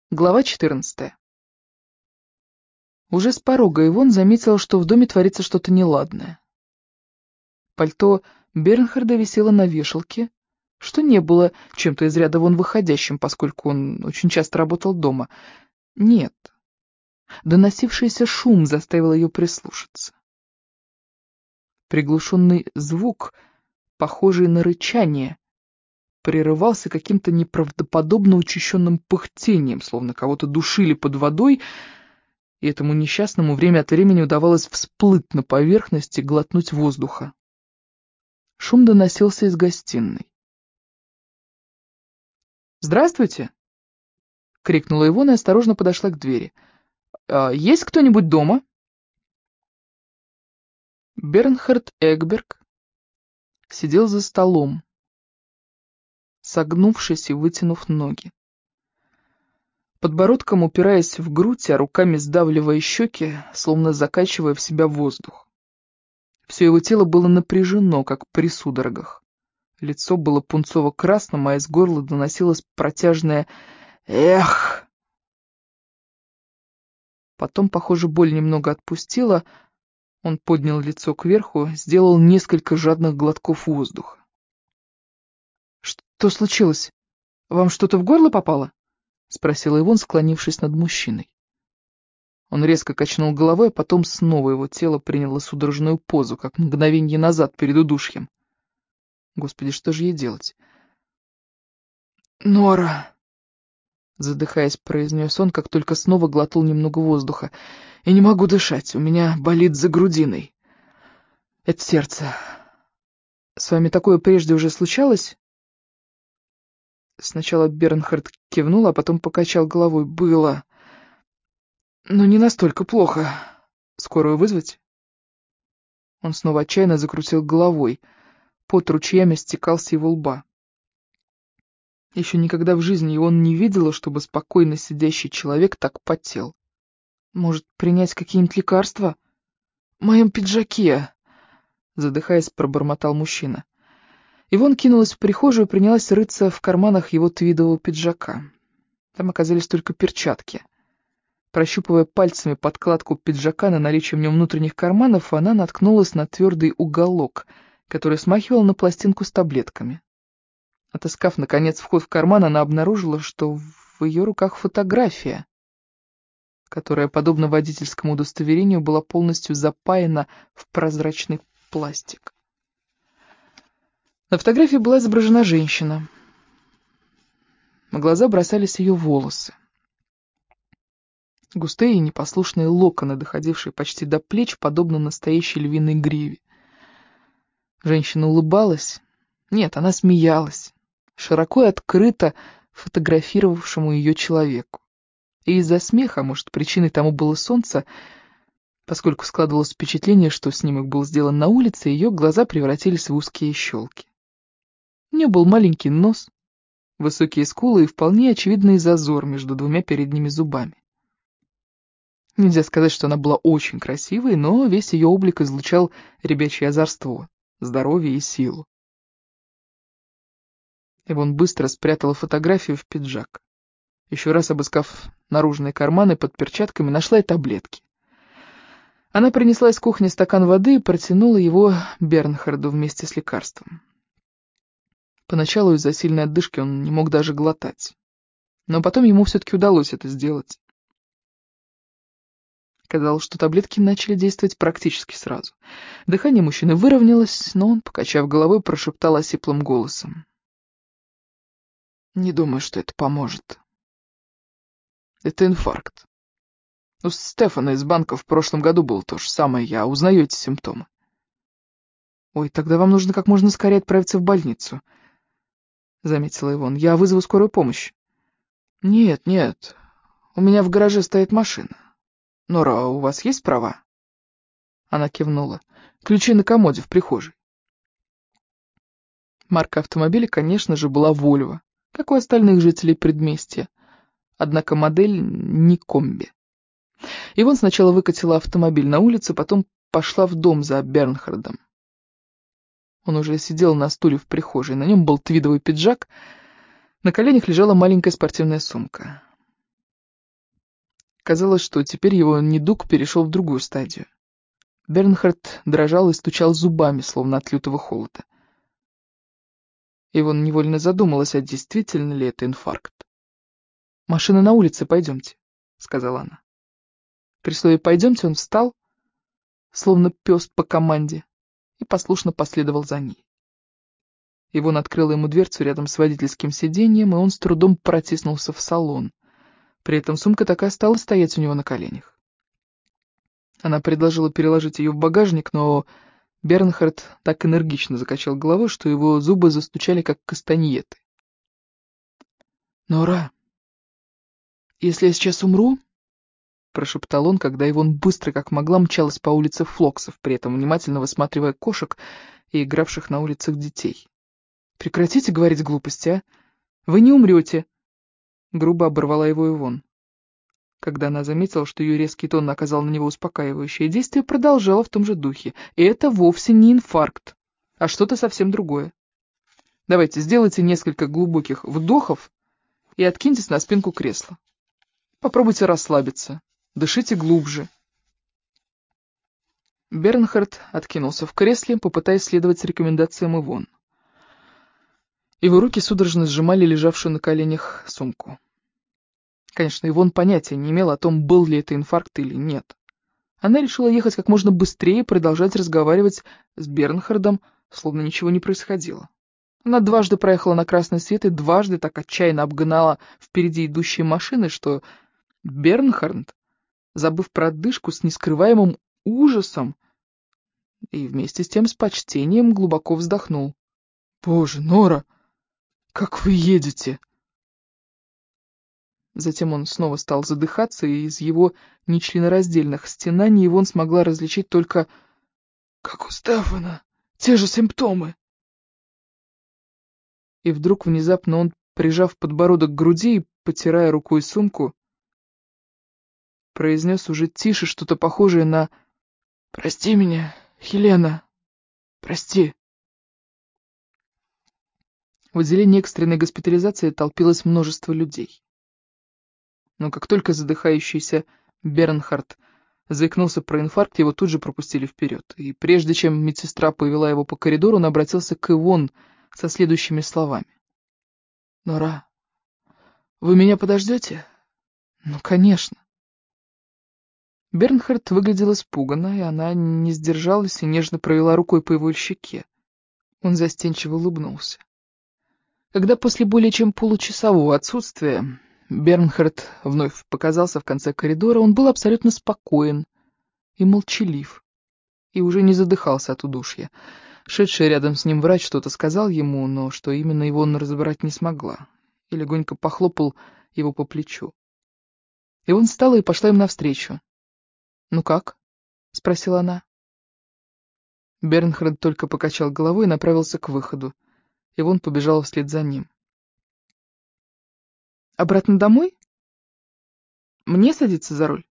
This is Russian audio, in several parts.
Глава 14. Уже с порога Ивон заметила, что в доме творится что-то неладное. Пальто Бернхарда висело на вешалке, что не было чем-то из ряда вон выходящим, поскольку он очень часто работал дома. Нет. Доносившийся шум заставил ее прислушаться. Приглушенный звук, похожий на рычание, прерывался каким-то неправдоподобно учащенным пыхтением, словно кого-то душили под водой, и этому несчастному время от времени удавалось всплыть на поверхность и глотнуть воздуха. Шум доносился из гостиной. «Здравствуйте!» — крикнула Ивона и осторожно подошла к двери. «Есть кто-нибудь дома?» Бернхард Эгберг сидел за столом, согнувшись и вытянув ноги. Подбородком упираясь в грудь, а руками сдавливая щеки, словно закачивая в себя воздух. Все его тело было напряжено, как при судорогах. Лицо было пунцово-красным, а из горла доносилось протяжное «Эх!». Потом, похоже, боль немного отпустила. Он поднял лицо кверху, сделал несколько жадных глотков воздуха. «Что случилось? Вам что-то в горло попало?» — спросила Ивон, склонившись над мужчиной. Он резко качнул головой, а потом снова его тело приняло судорожную позу, как мгновенье назад перед удушьем. Господи, что же ей делать? «Нора!» — задыхаясь, произнес он, как только снова глотнул немного воздуха. «Я не могу дышать, у меня болит за грудиной. Это сердце. С вами такое прежде уже случалось?» Сначала Бернхард кивнул, а потом покачал головой. «Было. Но не настолько плохо. Скорую вызвать?» Он снова отчаянно закрутил головой. Пот ручьями стекал с его лба. Еще никогда в жизни он не видела, чтобы спокойно сидящий человек так потел. «Может, принять какие-нибудь лекарства? В моем пиджаке!» Задыхаясь, пробормотал мужчина. Ивон кинулась в прихожую и принялась рыться в карманах его твидового пиджака. Там оказались только перчатки. Прощупывая пальцами подкладку пиджака на наличие в нем внутренних карманов, она наткнулась на твердый уголок, который смахивал на пластинку с таблетками. Отыскав, наконец, вход в карман, она обнаружила, что в ее руках фотография, которая, подобно водительскому удостоверению, была полностью запаяна в прозрачный пластик. На фотографии была изображена женщина. На глаза бросались ее волосы. Густые и непослушные локоны, доходившие почти до плеч, подобно настоящей львиной гриве. Женщина улыбалась. Нет, она смеялась, широко и открыто фотографировавшему ее человеку. И из-за смеха, может, причиной тому было солнце, поскольку складывалось впечатление, что снимок был сделан на улице, ее глаза превратились в узкие щелки. У нее был маленький нос, высокие скулы и вполне очевидный зазор между двумя передними зубами. Нельзя сказать, что она была очень красивой, но весь ее облик излучал ребячье озорство, здоровье и силу. Ивон быстро спрятала фотографию в пиджак. Еще раз обыскав наружные карманы под перчатками, нашла и таблетки. Она принесла из кухни стакан воды и протянула его Бернхарду вместе с лекарством. Поначалу из-за сильной отдышки он не мог даже глотать. Но потом ему все-таки удалось это сделать. Казалось, что таблетки начали действовать практически сразу. Дыхание мужчины выровнялось, но он, покачав головой, прошептал осиплым голосом: «Не думаю, что это поможет. Это инфаркт. У Стефана из банка в прошлом году было то же самое, я узнаю эти симптомы». «Ой, тогда вам нужно как можно скорее отправиться в больницу», — заметила Ивон. «Я вызову скорую помощь». «Нет, нет, у меня в гараже стоит машина. Нора, у вас есть права?» Она кивнула. «Ключи на комоде в прихожей». Марка автомобиля, конечно же, была Вольво, как у остальных жителей предместья. Однако модель не комби. Ивон сначала выкатила автомобиль на улицу, потом пошла в дом за Бернхардом. Он уже сидел на стуле в прихожей, на нем был твидовый пиджак, на коленях лежала маленькая спортивная сумка. Казалось, что теперь его недуг перешел в другую стадию. Бернхард дрожал и стучал зубами, словно от лютого холода. Ивон невольно задумалась, а действительно ли это инфаркт. «Машина на улице, пойдемте», — сказала она. При слове «пойдемте» он встал, словно пес по команде, и послушно последовал за ней. Ивон открыла ему дверцу рядом с водительским сиденьем, и он с трудом протиснулся в салон. При этом сумка так и осталась стоять у него на коленях. Она предложила переложить ее в багажник, но Бернхард так энергично закачал головой, что его зубы застучали, как кастаньеты. «Нора, если я сейчас умру...» — прошептал он, когда Ивон быстро, как могла, мчалась по улице Флоксов, при этом внимательно высматривая кошек и игравших на улицах детей. «Прекратите говорить глупости, а? Вы не умрете!» Грубо оборвала его Ивон. Когда она заметила, что ее резкий тон оказал на него успокаивающее действие, продолжала в том же духе. И это вовсе не инфаркт, а что-то совсем другое. Давайте, сделайте несколько глубоких вдохов и откиньтесь на спинку кресла. Попробуйте расслабиться. Дышите глубже. Бернхард откинулся в кресле, попытаясь следовать рекомендациям Ивон. Его руки судорожно сжимали лежавшую на коленях сумку. Конечно, Ивон понятия не имела о том, был ли это инфаркт или нет. Она решила ехать как можно быстрее и продолжать разговаривать с Бернхардом, словно ничего не происходило. Она дважды проехала на красный свет и дважды так отчаянно обгнала впереди идущие машины, что Бернхард, забыв про отдышку, с нескрываемым ужасом и вместе с тем с почтением глубоко вздохнул. «Боже, Нора, как вы едете!» Затем он снова стал задыхаться, и из его нечленораздельных стенаний Ивон смогла различить только «Как у Стефана, те же симптомы!» И вдруг внезапно он, прижав подбородок к груди и потирая рукой сумку, произнес уже тише что-то похожее на «Прости меня, Хелена, прости». В отделении экстренной госпитализации толпилось множество людей. Но как только задыхающийся Бернхард заикнулся про инфаркт, его тут же пропустили вперед. И прежде чем медсестра повела его по коридору, он обратился к Ивон со следующими словами. «Нора, вы меня подождете?» «Ну, конечно». Бернхард выглядел испуганно, и она не сдержалась и нежно провела рукой по его щеке. Он застенчиво улыбнулся. Когда после более чем получасового отсутствия Бернхард вновь показался в конце коридора, он был абсолютно спокоен и молчалив, и уже не задыхался от удушья. Шедший рядом с ним врач что-то сказал ему, но что именно его он разобрать не смогла, и легонько похлопал его по плечу. И он встала и пошла им навстречу. «Ну как?» — спросила она. Бернхард только покачал головой и направился к выходу. Ивон побежала вслед за ним. «Обратно домой? Мне садиться за руль?»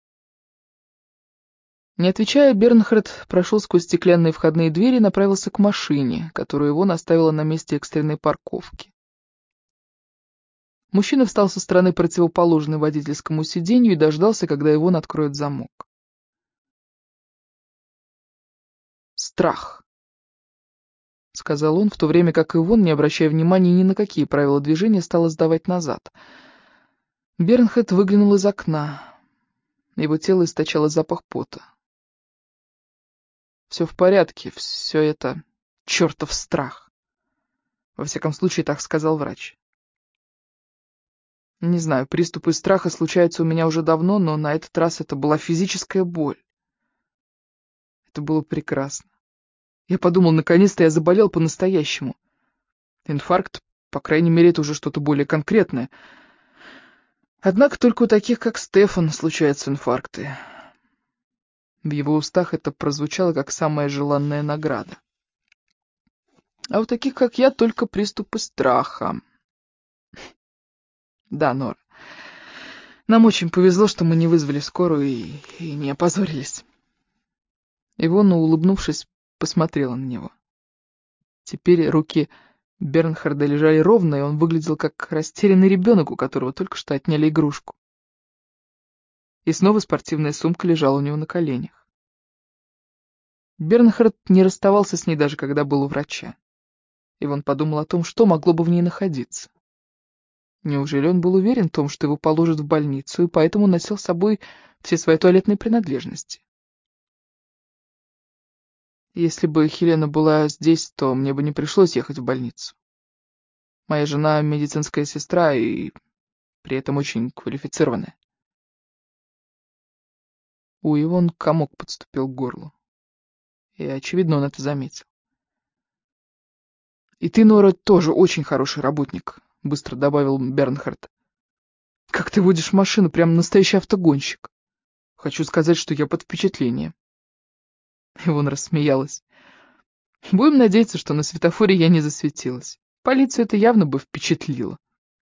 Не отвечая, Бернхард прошел сквозь стеклянные входные двери и направился к машине, которую Ивон оставила на месте экстренной парковки. Мужчина встал со стороны противоположной водительскому сиденью и дождался, когда Ивон откроет замок. «Страх», — сказал он, в то время как Ивон, не обращая внимания ни на какие правила движения, стала сдавать назад. Бернхард выглянул из окна. Его тело источало запах пота. «Все в порядке, все это чертов страх». Во всяком случае, так сказал врач. Не знаю, приступы страха случаются у меня уже давно, но на этот раз это была физическая боль. Это было прекрасно. Я подумал, наконец-то я заболел по-настоящему. Инфаркт, по крайней мере, это уже что-то более конкретное. Однако только у таких, как Стефан, случаются инфаркты. В его устах это прозвучало как самая желанная награда. А у таких, как я, только приступы страха. Да, Нора, нам очень повезло, что мы не вызвали скорую и не опозорились. Ивона, улыбнувшись, посмотрела на него. Теперь руки Бернхарда лежали ровно, и он выглядел как растерянный ребенок, у которого только что отняли игрушку. И снова спортивная сумка лежала у него на коленях. Бернхард не расставался с ней даже когда был у врача. Иван подумал о том, что могло бы в ней находиться. Неужели он был уверен в том, что его положат в больницу, и поэтому носил с собой все свои туалетные принадлежности? Если бы Хелена была здесь, то мне бы не пришлось ехать в больницу. Моя жена медицинская сестра и при этом очень квалифицированная. У Иван комок подступил к горлу. И, очевидно, он это заметил. «И ты, Нора, тоже очень хороший работник», — быстро добавил Бернхард. «Как ты водишь машину, прям настоящий автогонщик. Хочу сказать, что я под впечатлением». Иван рассмеялась. «Будем надеяться, что на светофоре я не засветилась. Полицию это явно бы впечатлило».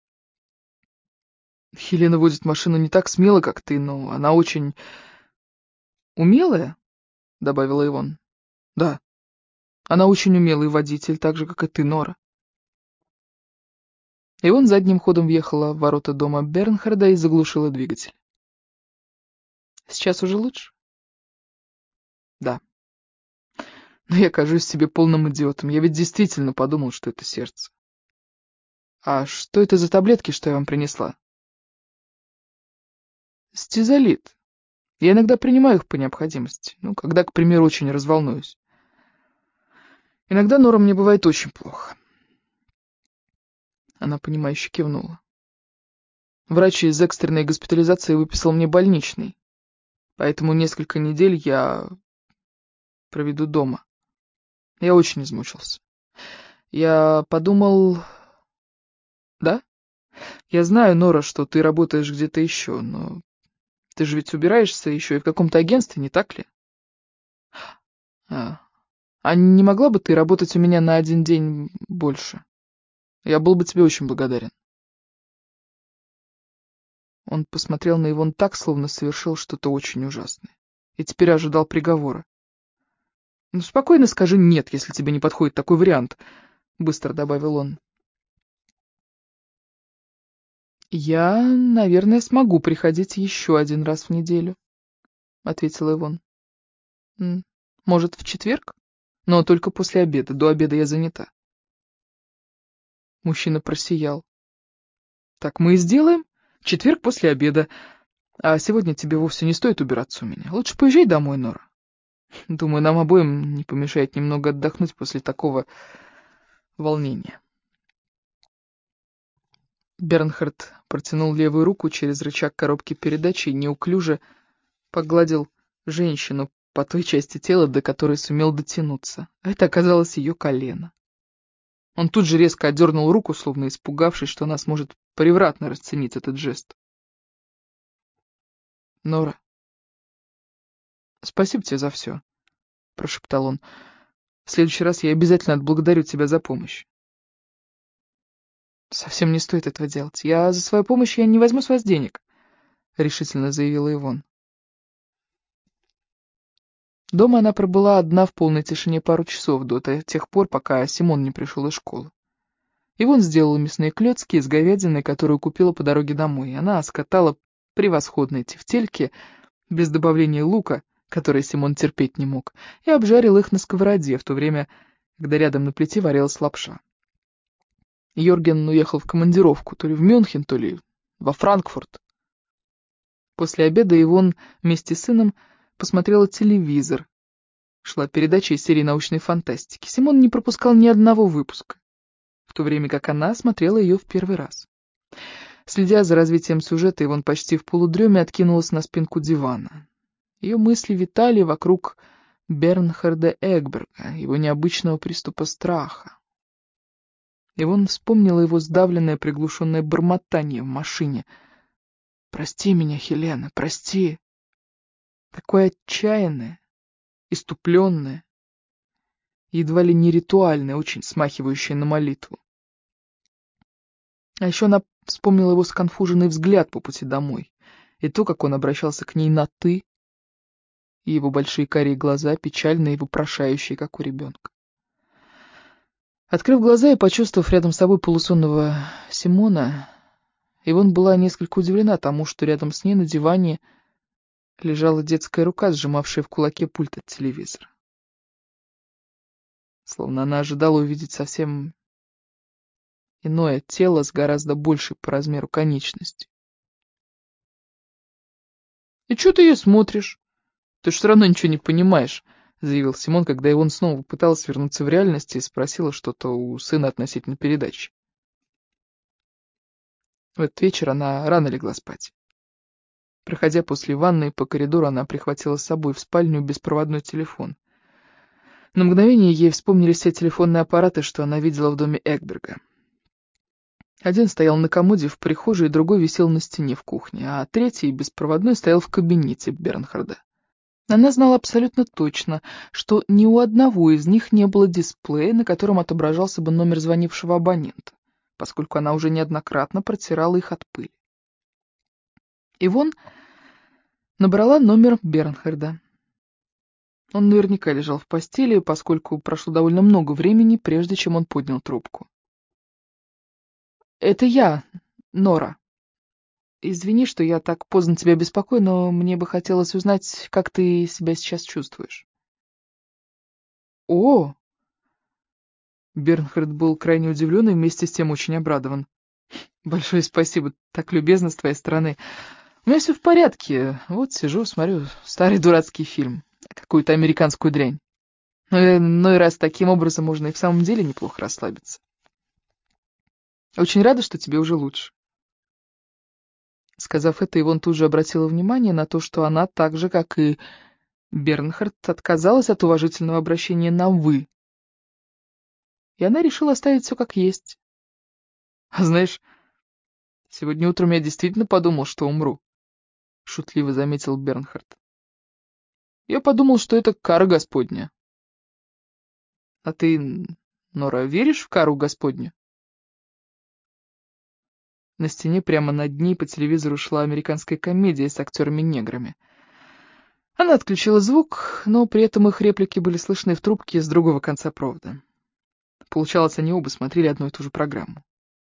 «Хелена водит машину не так смело, как ты, но она очень умелая», — добавила Иван. «Да, она очень умелый водитель, так же, как и ты, Нора». Иван задним ходом въехала в ворота дома Бернхарда и заглушила двигатель. «Сейчас уже лучше?» «Да. Но я кажусь себе полным идиотом. Я ведь действительно подумал, что это сердце». «А что это за таблетки, что я вам принесла?» «Стизолит. Я иногда принимаю их по необходимости. Ну, когда, к примеру, очень разволнуюсь. Иногда, Нора, мне бывает очень плохо». Она, понимающе кивнула. «Врач из экстренной госпитализации выписал мне больничный, поэтому несколько недель я проведу дома. Я очень измучился. Я подумал... Да? Я знаю, Нора, что ты работаешь где-то еще, но ты же ведь убираешься еще и в каком-то агентстве, не так ли? А, а не могла бы ты работать у меня на один день больше? Я был бы тебе очень благодарен». Он посмотрел на Ивон так, словно совершил что-то очень ужасное, и теперь ожидал приговора. «Ну, спокойно скажи «нет», если тебе не подходит такой вариант», — быстро добавил он. «Я, наверное, смогу приходить еще один раз в неделю», — ответила Ивон. «Может, в четверг? Но только после обеда. До обеда я занята». Мужчина просиял. «Так мы и сделаем. Четверг после обеда. А сегодня тебе вовсе не стоит убираться у меня. Лучше поезжай домой, Нора. Думаю, нам обоим не помешает немного отдохнуть после такого волнения». Бернхард протянул левую руку через рычаг коробки передач и неуклюже погладил женщину по той части тела, до которой сумел дотянуться. Это оказалось ее колено. Он тут же резко отдернул руку, словно испугавшись, что она сможет превратно расценить этот жест. «Нора, спасибо тебе за все», — прошептал он. «В следующий раз я обязательно отблагодарю тебя за помощь». «Совсем не стоит этого делать. За свою помощь я не возьму с вас денег», — решительно заявила Ивон. Дома она пробыла одна в полной тишине пару часов до тех пор, пока Симон не пришел из школы. Ивон сделала мясные клёцки из говядины, которую купила по дороге домой. Она скатала превосходные тефтельки, без добавления лука, который Симон терпеть не мог, и обжарил их на сковороде, в то время, когда рядом на плите варилась лапша. Йорген уехал в командировку, то ли в Мюнхен, то ли во Франкфурт. После обеда Ивон вместе с сыном посмотрела телевизор. Шла передача из серии научной фантастики. Симон не пропускал ни одного выпуска, в то время как она смотрела ее в первый раз. Следя за развитием сюжета, Ивон почти в полудреме откинулась на спинку дивана. Ее мысли витали вокруг Бернхарда Эгберга, его необычного приступа страха. Ивон вспомнила его сдавленное приглушенное бормотание в машине. «Прости меня, Хелена, прости!» Такое отчаянное, иступленное, едва ли не ритуальное, очень смахивающее на молитву. А еще она вспомнила его сконфуженный взгляд по пути домой, и то, как он обращался к ней на «ты», и его большие карие глаза, печальные и вопрошающие, как у ребенка. Открыв глаза и почувствовав рядом с собой полусонного Симона, Ивон была несколько удивлена тому, что рядом с ней на диване лежала детская рука, сжимавшая в кулаке пульт от телевизора. Словно она ожидала увидеть совсем иное тело с гораздо большей по размеру конечностью. «И чё ты её смотришь? Ты ж все равно ничего не понимаешь», — заявил Симон, когда Ивон снова попыталась вернуться в реальность и спросила что-то у сына относительно передачи. В этот вечер она рано легла спать. Проходя после ванной по коридору, она прихватила с собой в спальню беспроводной телефон. На мгновение ей вспомнились все телефонные аппараты, что она видела в доме Экберга. Один стоял на комоде в прихожей, другой висел на стене в кухне, а третий, беспроводной, стоял в кабинете Бернхарда. Она знала абсолютно точно, что ни у одного из них не было дисплея, на котором отображался бы номер звонившего абонента, поскольку она уже неоднократно протирала их от пыли. Ивон набрала номер Бернхарда. Он наверняка лежал в постели, поскольку прошло довольно много времени, прежде чем он поднял трубку. «Это я, Нора. Извини, что я так поздно тебя беспокою, но мне бы хотелось узнать, как ты себя сейчас чувствуешь». «О!» Бернхард был крайне удивлен и вместе с тем очень обрадован. «Большое спасибо, так любезно с твоей стороны. У меня все в порядке. Вот сижу, смотрю старый дурацкий фильм. Какую-то американскую дрянь. Но и раз таким образом можно и в самом деле неплохо расслабиться. Очень рада, что тебе уже лучше». Сказав это, Ивон тут же обратила внимание на то, что она, так же, как и Бернхард, отказалась от уважительного обращения на «вы». И она решила оставить все как есть. «А знаешь, сегодня утром я действительно подумал, что умру», — шутливо заметил Бернхард. «Я подумал, что это кара Господня». «А ты, Нора, веришь в кару Господню?» На стене прямо над ней по телевизору шла американская комедия с актерами-неграми. Она отключила звук, но при этом их реплики были слышны в трубке с другого конца провода. Получалось, они оба смотрели одну и ту же программу.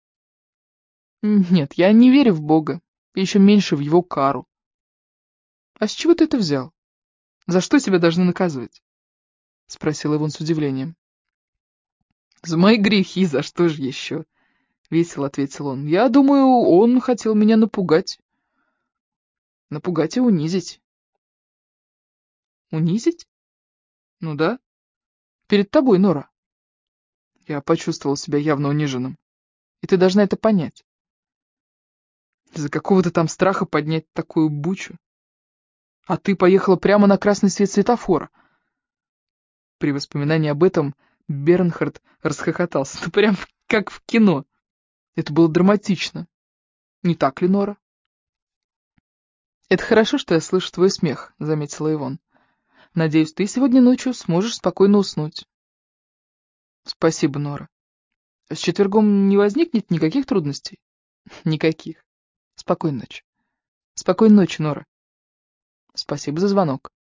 «Нет, я не верю в Бога, и еще меньше в его кару». «А с чего ты это взял? За что тебя должны наказывать?» — спросил Иван с удивлением. «За мои грехи, за что же еще?» — весело ответил он. «Я думаю, он хотел меня напугать. Напугать и унизить». «Унизить? Ну да. Перед тобой, Нора». Я почувствовал себя явно униженным. И ты должна это понять. Из-за какого-то там страха поднять такую бучу. А ты поехала прямо на красный свет светофора. При воспоминании об этом Бернхард расхохотался. Ну, прям как в кино. Это было драматично. Не так ли, Нора? «Это хорошо, что я слышу твой смех», — заметила Ивон. «Надеюсь, ты сегодня ночью сможешь спокойно уснуть». «Спасибо, Нора. С четвергом не возникнет никаких трудностей?» «Никаких. Спокойной ночи». «Спокойной ночи, Нора». «Спасибо за звонок».